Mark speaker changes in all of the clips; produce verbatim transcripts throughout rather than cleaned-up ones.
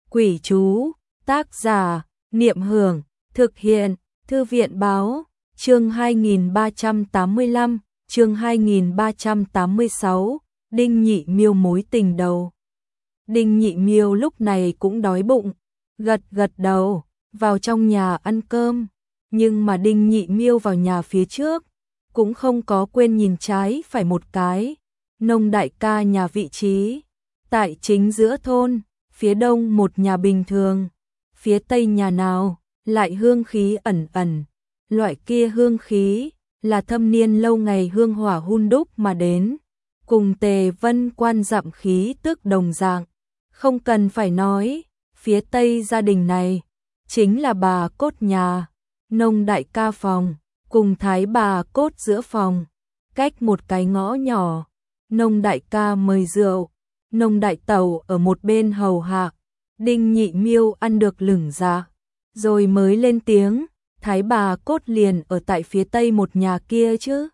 Speaker 1: Quỷ chú, tác giả, Niệm Hưởng, thực hiện, Thư viện báo, chương hai nghìn ba trăm tám mươi lăm, chương hai nghìn ba trăm tám mươi sáu, Đinh Nhị Miêu mối tình đầu. Đinh Nhị Miêu lúc này cũng đói bụng, gật gật đầu, vào trong nhà ăn cơm, nhưng mà Đinh Nhị Miêu vào nhà phía trước, cũng không có quên nhìn trái phải một cái. Nông đại ca nhà vị trí, tại chính giữa thôn, phía đông một nhà bình thường, phía tây nhà nào, lại hương khí ẩn ẩn, loại kia hương khí, là thâm niên lâu ngày hương hỏa hun đúc mà đến, cùng Tề Vân Quan dặm khí tức đồng dạng, không cần phải nói, phía tây gia đình này, chính là bà cốt nhà, nông đại ca phòng, cùng thái bà cốt giữa phòng, cách một cái ngõ nhỏ, nông đại ca mời rượu, nông đại tẩu ở một bên hầu hạ, Đinh Nhị Miêu ăn được lửng dạ, rồi mới lên tiếng, thái bà cốt liền ở tại phía tây một nhà kia chứ.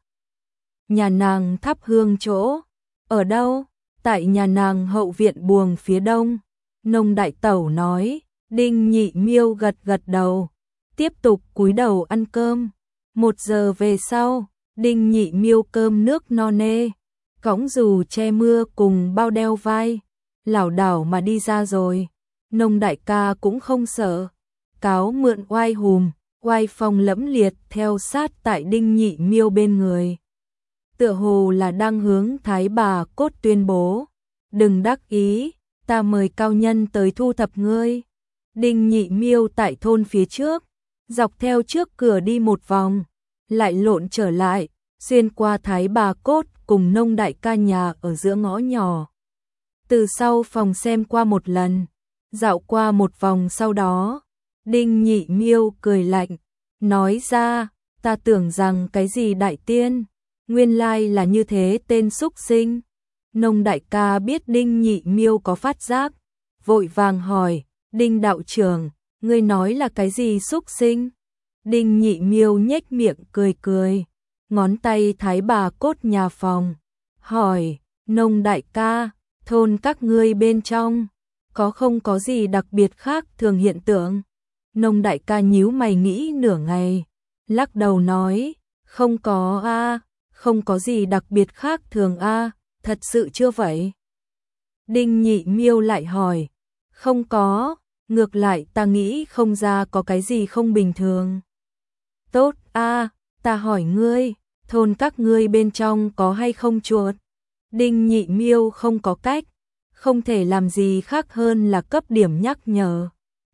Speaker 1: Nhà nàng thắp hương chỗ, ở đâu? Tại nhà nàng hậu viện buồng phía đông, nông đại tẩu nói. Đinh Nhị Miêu gật gật đầu, tiếp tục cúi đầu ăn cơm. Một giờ về sau, Đinh Nhị Miêu cơm nước no nê, cõng dù che mưa cùng bao đeo vai, lảo đảo mà đi ra rồi. Nông đại ca cũng không sợ, cáo mượn oai hùm, oai phong lẫm liệt theo sát tại Đinh Nhị Miêu bên người. Tựa hồ là đang hướng thái bà cốt tuyên bố, đừng đắc ý, ta mời cao nhân tới thu thập ngươi. Đinh Nhị Miêu tại thôn phía trước, dọc theo trước cửa đi một vòng, lại lộn trở lại, xuyên qua thái bà cốt cùng nông đại ca nhà ở giữa ngõ nhỏ. Từ sau phòng xem qua một lần, dạo qua một vòng sau đó, Đinh Nhị Miêu cười lạnh, nói ra, ta tưởng rằng cái gì đại tiên, nguyên lai là như thế tên xúc sinh. Nông đại ca biết Đinh Nhị Miêu có phát giác, vội vàng hỏi, Đinh đạo trưởng, ngươi nói là cái gì xúc sinh? Đinh Nhị Miêu nhếch miệng cười cười, ngón tay thái bà cốt nhà phòng, hỏi, nông đại ca, thôn các ngươi bên trong, có không có gì đặc biệt khác thường hiện tượng? Nông đại ca nhíu mày nghĩ nửa ngày, lắc đầu nói, không có a, không có gì đặc biệt khác thường a, thật sự chưa vậy? Đinh Nhị Miêu lại hỏi, không có, ngược lại ta nghĩ không ra có cái gì không bình thường. Tốt a, ta hỏi ngươi, thôn các ngươi bên trong có hay không chuột? Đinh Nhị Miêu không có cách, không thể làm gì khác hơn là cấp điểm nhắc nhở.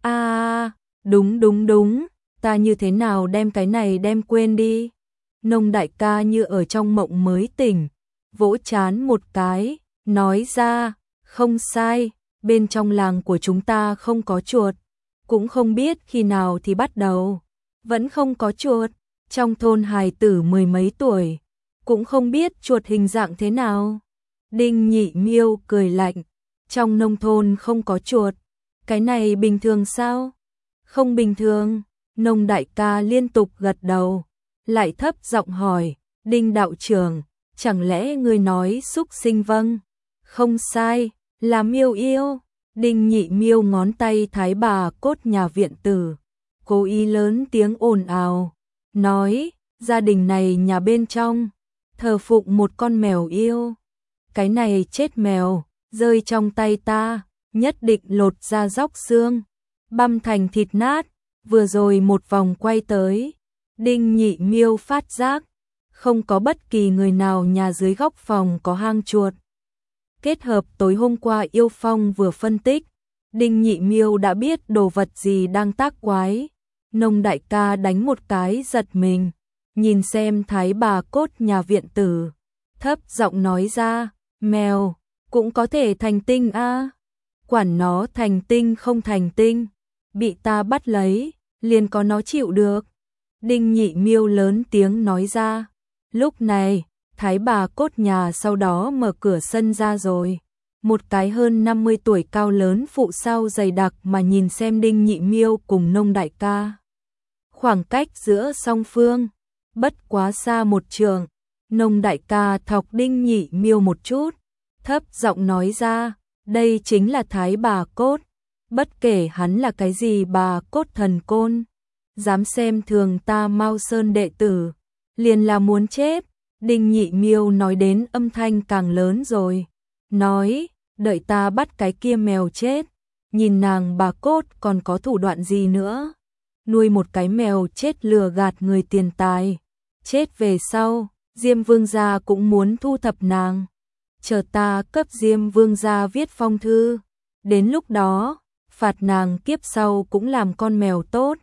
Speaker 1: A, đúng đúng đúng, ta như thế nào đem cái này đem quên đi. Nông đại ca như ở trong mộng mới tỉnh, vỗ chán một cái, nói ra, không sai, bên trong làng của chúng ta không có chuột, cũng không biết khi nào thì bắt đầu, vẫn không có chuột, trong thôn hài tử mười mấy tuổi, cũng không biết chuột hình dạng thế nào. Đinh Nhị Miêu cười lạnh, trong nông thôn không có chuột, cái này bình thường sao? Không bình thường, nông đại ca liên tục gật đầu, lại thấp giọng hỏi, Đinh đạo trưởng, chẳng lẽ ngươi nói xúc sinh? Vâng, không sai, là Miêu yêu. Đinh Nhị Miêu ngón tay thái bà cốt nhà viện tử, cố ý lớn tiếng ồn ào, nói, gia đình này nhà bên trong, thờ phụng một con mèo yêu. Cái này chết mèo, rơi trong tay ta, nhất định lột ra róc xương, băm thành thịt nát. Vừa rồi một vòng quay tới, Đinh Nhị Miêu phát giác, không có bất kỳ người nào nhà dưới góc phòng có hang chuột. Kết hợp tối hôm qua Yêu Phong vừa phân tích, Đinh Nhị Miêu đã biết đồ vật gì đang tác quái. Nông đại ca đánh một cái giật mình, nhìn xem thái bà cốt nhà viện tử, thấp giọng nói ra, mèo, cũng có thể thành tinh a, quản nó thành tinh không thành tinh, bị ta bắt lấy, liền có nó chịu được. Đinh Nhị Miêu lớn tiếng nói ra. Lúc này, thái bà cốt nhà sau đó mở cửa sân ra rồi. Một cái hơn năm mươi tuổi cao lớn phụ sau dày đặc mà nhìn xem Đinh Nhị Miêu cùng nông đại ca. Khoảng cách giữa song phương, bất quá xa một trượng, nông đại ca thọc Đinh Nhị Miêu một chút, thấp giọng nói ra, đây chính là thái bà cốt. Bất kể hắn là cái gì bà cốt thần côn, dám xem thường ta Mao Sơn đệ tử, liền là muốn chết. Đinh Nhị Miêu nói đến âm thanh càng lớn rồi, nói, đợi ta bắt cái kia mèo chết, nhìn nàng bà cốt còn có thủ đoạn gì nữa. Nuôi một cái mèo chết lừa gạt người tiền tài, chết về sau, Diêm Vương gia cũng muốn thu thập nàng. Chờ ta cấp Diêm Vương gia viết phong thư, đến lúc đó, phạt nàng kiếp sau cũng làm con mèo tốt.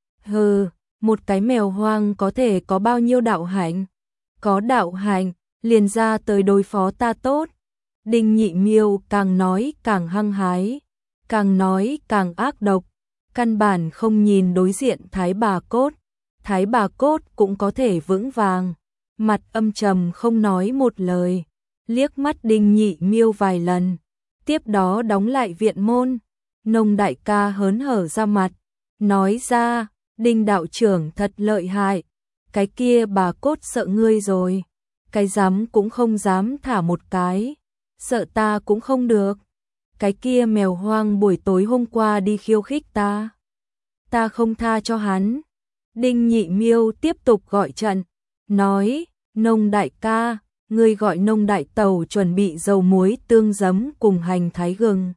Speaker 1: Hừ, một cái mèo hoang có thể có bao nhiêu đạo hạnh? Có đạo hạnh, liền ra tới đối phó ta tốt. Đinh Nhị Miêu càng nói càng hăng hái, càng nói càng ác độc, căn bản không nhìn đối diện Thái bà cốt. Thái bà cốt cũng có thể vững vàng, mặt âm trầm không nói một lời, liếc mắt Đinh Nhị Miêu vài lần, tiếp đó đóng lại viện môn. Nông đại ca hớn hở ra mặt, nói ra, Đinh đạo trưởng thật lợi hại, cái kia bà cốt sợ ngươi rồi, cái dám cũng không dám thả một cái, sợ ta cũng không được. Cái kia mèo hoang buổi tối hôm qua đi khiêu khích ta, ta không tha cho hắn. Đinh Nhị Miêu tiếp tục gọi trận, nói, Nông đại ca, ngươi gọi Nông đại tẩu chuẩn bị dầu muối tương giấm cùng hành thái gừng.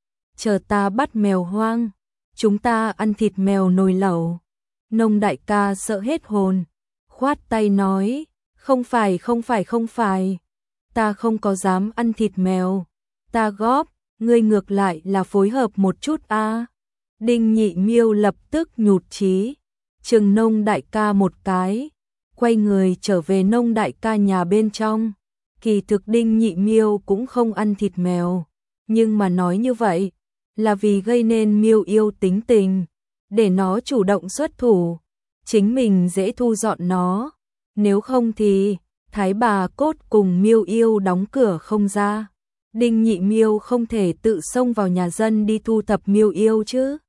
Speaker 1: Chờ ta bắt mèo hoang, chúng ta ăn thịt mèo nồi lẩu. Nông đại ca sợ hết hồn, khoát tay nói, không phải không phải không phải, ta không có dám ăn thịt mèo, ta góp, ngươi ngược lại là phối hợp một chút a. À. Đinh Nhị Miêu lập tức nhụt chí, chừng Nông đại ca một cái, quay người trở về Nông đại ca nhà bên trong. Kỳ thực Đinh Nhị Miêu cũng không ăn thịt mèo, nhưng mà nói như vậy là vì gây nên Miêu yêu tính tình, để nó chủ động xuất thủ, chính mình dễ thu dọn nó, nếu không thì Thái bà cốt cùng Miêu yêu đóng cửa không ra. Đinh Nhị Miêu không thể tự xông vào nhà dân đi thu thập Miêu yêu chứ.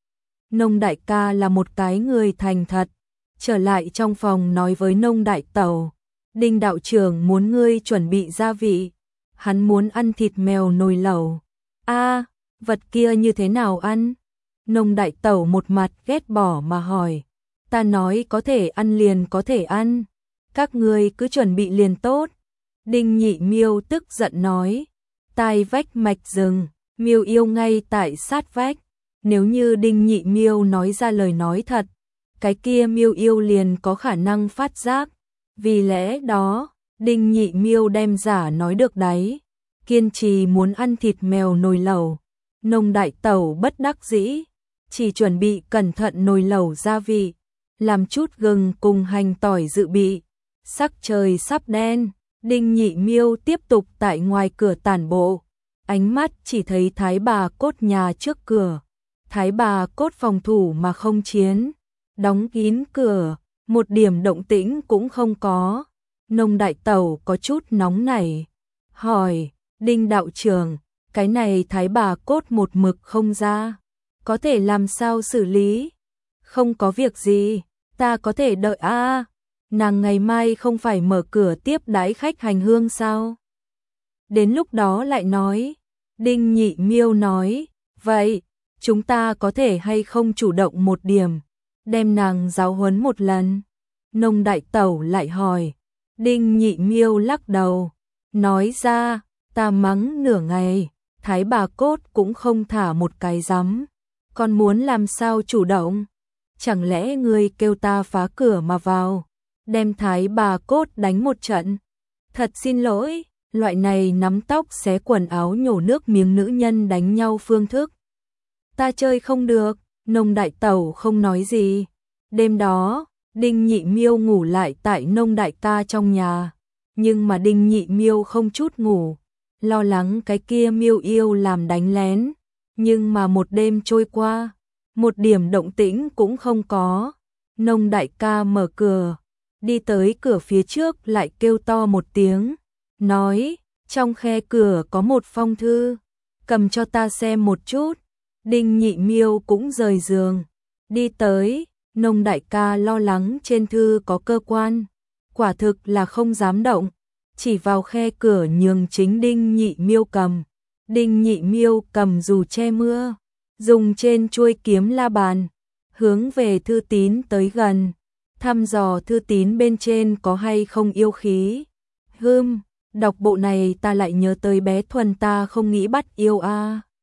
Speaker 1: Nông đại ca là một cái người thành thật, trở lại trong phòng nói với Nông đại tẩu, Đinh đạo trưởng muốn ngươi chuẩn bị gia vị, hắn muốn ăn thịt mèo nồi lẩu. A, vật kia như thế nào ăn? Nông đại tẩu một mặt ghét bỏ mà hỏi, ta nói có thể ăn liền có thể ăn, các ngươi cứ chuẩn bị liền tốt. Đinh Nhị Miêu tức giận nói, tai vách mạch rừng, Miêu yêu ngay tại sát vách, nếu như Đinh Nhị Miêu nói ra lời nói thật, cái kia Miêu yêu liền có khả năng phát giác, vì lẽ đó, Đinh Nhị Miêu đem giả nói được đấy, kiên trì muốn ăn thịt mèo nồi lẩu. Nông đại tẩu bất đắc dĩ, chỉ chuẩn bị cẩn thận nồi lẩu gia vị, làm chút gừng cùng hành tỏi dự bị. Sắc trời sắp đen, Đinh Nhị Miêu tiếp tục tại ngoài cửa tản bộ, ánh mắt chỉ thấy Thái bà cốt nhà trước cửa. Thái bà cốt phòng thủ mà không chiến, đóng kín cửa, một điểm động tĩnh cũng không có. Nông đại tẩu có chút nóng nảy, hỏi, Đinh đạo trưởng, cái này Thái bà cốt một mực không ra, có thể làm sao xử lý? Không có việc gì, ta có thể đợi a. À, nàng ngày mai không phải mở cửa tiếp đãi khách hành hương sao? Đến lúc đó lại nói. Đinh Nhị Miêu nói, vậy, chúng ta có thể hay không chủ động một điểm, đem nàng giáo huấn một lần? Nông đại tẩu lại hỏi. Đinh Nhị Miêu lắc đầu, nói ra, ta mắng nửa ngày, Thái bà cốt cũng không thả một cái rắm, còn muốn làm sao chủ động? Chẳng lẽ ngươi kêu ta phá cửa mà vào, đem Thái bà cốt đánh một trận? Thật xin lỗi, loại này nắm tóc xé quần áo nhổ nước miếng nữ nhân đánh nhau phương thức, ta chơi không được. Nông đại tẩu không nói gì. Đêm đó, Đinh Nhị Miêu ngủ lại tại Nông đại ca trong nhà, nhưng mà Đinh Nhị Miêu không chút ngủ, lo lắng cái kia Miêu yêu làm đánh lén, nhưng mà một đêm trôi qua, một điểm động tĩnh cũng không có. Nông đại ca mở cửa, đi tới cửa phía trước lại kêu to một tiếng, nói, trong khe cửa có một phong thư, cầm cho ta xem một chút. Đinh Nhị Miêu cũng rời giường, đi tới. Nông đại ca lo lắng trên thư có cơ quan, quả thực là không dám động, chỉ vào khe cửa nhường chính Đinh Nhị Miêu cầm. Đinh Nhị Miêu cầm dù che mưa, dùng trên chuôi kiếm la bàn, hướng về Thư Tín tới gần, thăm dò Thư Tín bên trên có hay không yêu khí. Hưm, đọc bộ này ta lại nhớ tới bé Thuần ta không nghĩ bắt yêu a. À.